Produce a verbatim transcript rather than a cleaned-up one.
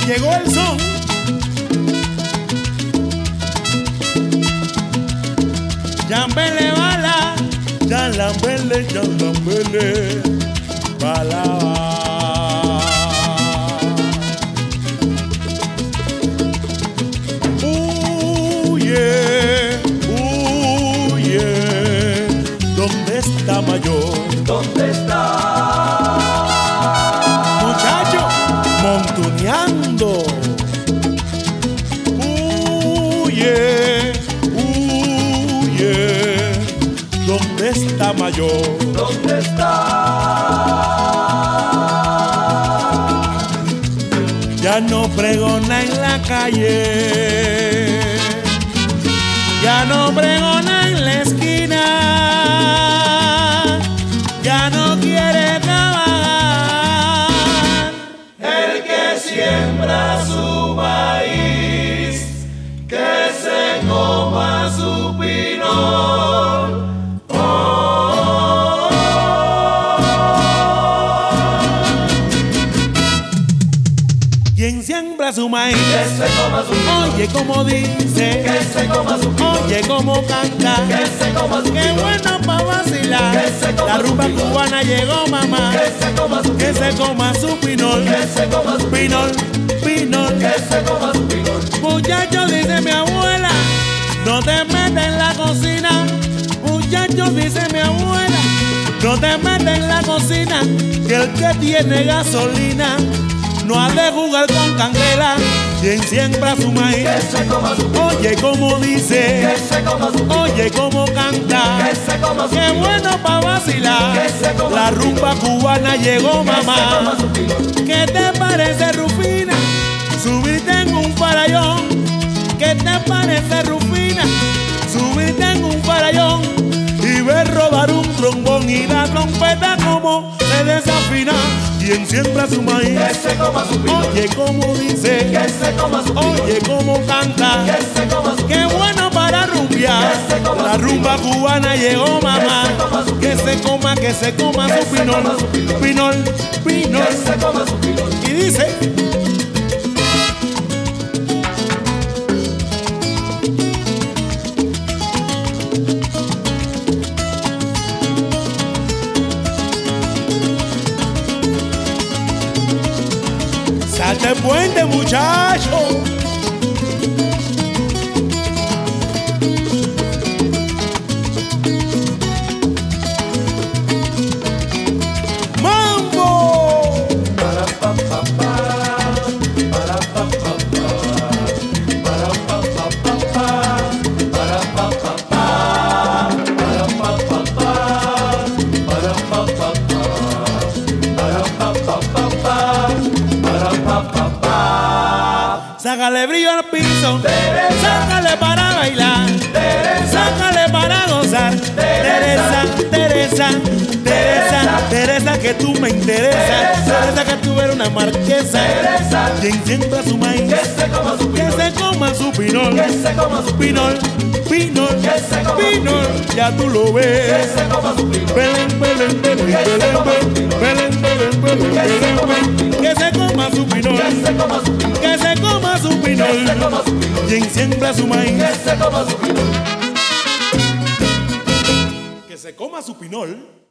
Llegó el son. Yambele bala, yalambele, yalambele, bala. Huye, huye, ¿dónde está Mayor? ¿Dónde está? Muchacho, montuneando. Huye, huye, ¿dónde está Mayor? ¿Dónde está? Ya no pregona en la calle, ya no pregona en la esquina, ya no quiere trabajar. El que siembra su maíz, que se coma su pinol. Quien siembra su maíz, Que se coma su pinol. oye como dice, Que se coma su pinol. oye como canta, Que se coma su qué pinol. bueno pa' vacilar. Que se coma La su rumba pinol. cubana llegó, mamá, Que se coma su que pinol. se coma su pinol, Que se coma su pinol. pinol, pinol. Que se coma su pinol. Muchachos, dice mi abuela, no te metas en la cocina. Muchachos, dice mi abuela, no te metas en la cocina, que el que tiene gasolina no ha de jugar con candela. Quien siembra su maíz, Que se coma su pinol. oye como Que dice, se coma su pinol. oye como canta, Que se coma su qué pinol. bueno pa' vacilar. Que se coma La su rumba cubana llegó, Que se coma mamá. su pinol. ¿Qué te parece, Rufina? Subirte en un farallón. ¿Qué te parece, Rufina? Subirte en un farallón y ver rodar un trombón y la trompeta como se desafina. Quien siembra su maíz, Que se coma su pinol. oye como dice, Que se coma su pinol. oye como canta. Que se coma su Qué bueno para rumbear. Que se coma La su rumba cubana llegó, mamá. Que se coma su Que se coma, que se coma Que su se pinol, coma su pinol. pinol, pinol. Que se coma su pinol. Y dice, salte el puente, muchacho. ¡Mambo! Para pa pa pa. Para pa pa pa. Para pa pa pa pa. Para pa pa pa. Para pa pa pa. Para pa pa pa. Para pa pa pa pa. Para pa pa pa. Sácale brillo al piso, Teresa. sácale para bailar, Teresa. sácale para gozar. Teresa, Teresa, Teresa, Teresa, que tú me interesas. Teresa, que tú eres una marquesa. Teresa. Quien siembra su maíz, Que se coma su que pinol. se coma su pinol. Que se coma su pinol. Pinol, pinol, Que se coma su pinol, ya tú lo Que ves. se coma su pinol. Belén, Belén, Belén, Que se Belén, coma su Belén, pinol. Belén, Belén, Belén, Que se Belén, coma su Belén. pinol. Que se coma su pinol, Que se coma su pinol. que se coma su Que pinol. se coma su pinol. Quien siembra su maíz, Que se coma su pinol. que se coma su pinol.